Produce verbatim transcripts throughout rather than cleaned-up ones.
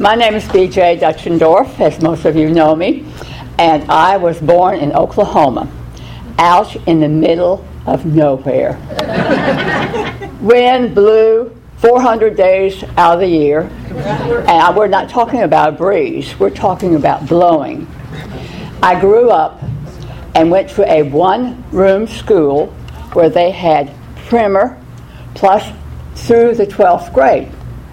My name is B J Dutchendorf, as most of you know me, and I was born in Oklahoma, out in the middle of nowhere. Wind blew four hundred days out of the year, and we're not talking about a breeze, we're talking about blowing. I grew up and went to a one-room school where they had primer plus through the twelfth grade.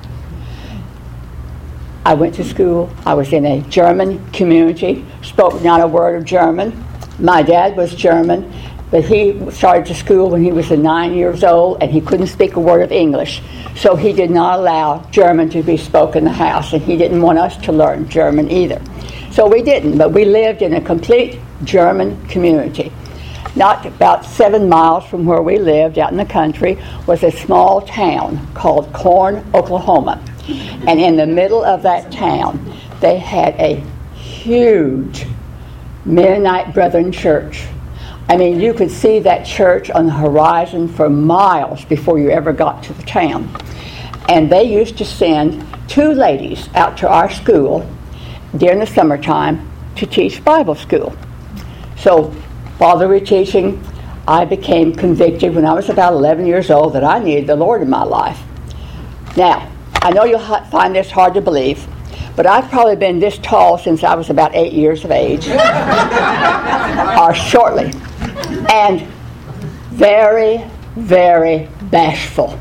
I went to school. I was in a German community, spoke not a word of German. My dad was German, but he started to school when he was nine years old, and he couldn't speak a word of English. So he did not allow German to be spoken in the house, and he didn't want us to learn German either. So we didn't, but we lived in a complete German community. Not about seven miles from where we lived, out in the country, was a small town called Corn, Oklahoma. And in the middle of that town, they had a huge Mennonite Brethren church. I mean, you could see that church on the horizon for miles before you ever got to the town. And they used to send two ladies out to our school during the summertime to teach Bible school. So while they were teaching, I became convicted when I was about eleven years old that I needed the Lord in my life. Now, I know you'll find this hard to believe, but I've probably been this tall since I was about eight years of age, or shortly, and very, very bashful.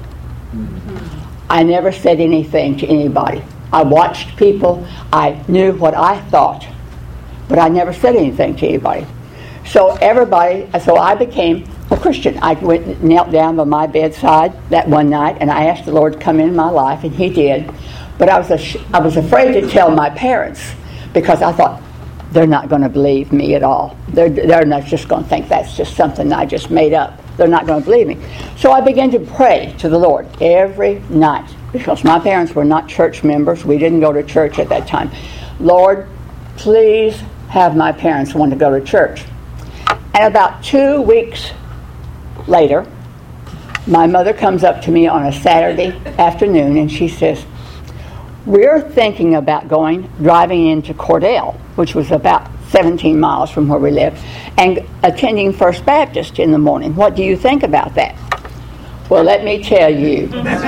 I never said anything to anybody. I watched people. I knew what I thought, but I never said anything to anybody. So everybody, so I became a Christian. I went, knelt down by my bedside that one night, and I asked the Lord to come into my life, and He did. But I was a, I was afraid to tell my parents because I thought they're not going to believe me at all. They're they're not just going to think that's just something I just made up. They're not going to believe me. So I began to pray to the Lord every night because my parents were not church members. We didn't go to church at that time. Lord, please have my parents want to go to church. And about two weeks later, my mother comes up to me on a Saturday afternoon and she says, we're thinking about going, driving into Cordell, which was about seventeen miles from where we live, and attending First Baptist in the morning. What do you think about that? Well, let me tell you,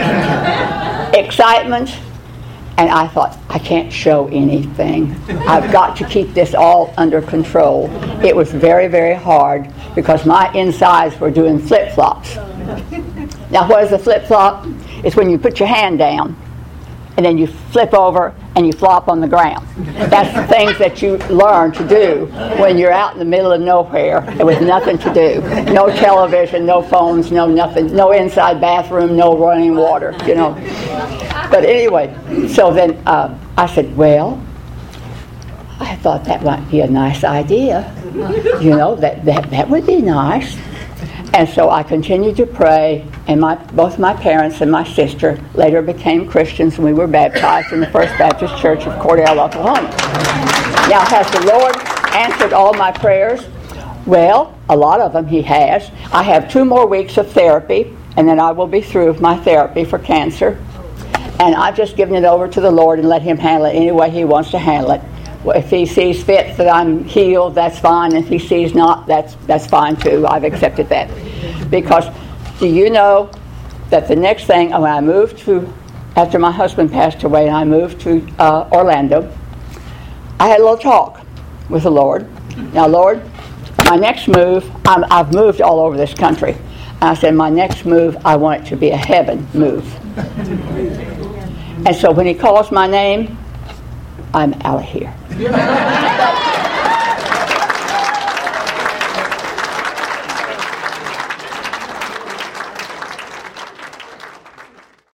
excitement, and I thought, I can't show anything. I've got to keep this all under control. It was very, very hard because my insides were doing flip-flops. Now, what is a flip-flop? It's when you put your hand down and then you flip over and you flop on the ground. That's the things that you learn to do when you're out in the middle of nowhere with nothing to do. No television, no phones, no nothing, no inside bathroom, no running water, you know. But anyway, so then uh, I said, well, I thought that might be a nice idea. You know, that, that, that would be nice. And so I continued to pray, and my both my parents and my sister later became Christians, and we were baptized in the First Baptist Church of Cordell, Oklahoma. Now, has the Lord answered all my prayers? Well, a lot of them He has. I have two more weeks of therapy, and then I will be through with my therapy for cancer. And I've just given it over to the Lord and let Him handle it any way He wants to handle it. If He sees fit that I'm healed, that's fine. If He sees not, that's that's fine too. I've accepted that. Because do you know that the next thing, when I moved to, after my husband passed away and I moved to uh, Orlando, I had a little talk with the Lord. Now, Lord, my next move, I'm, I've moved all over this country. And I said, my next move, I want it to be a heaven move. And so when He calls my name, I'm out of here.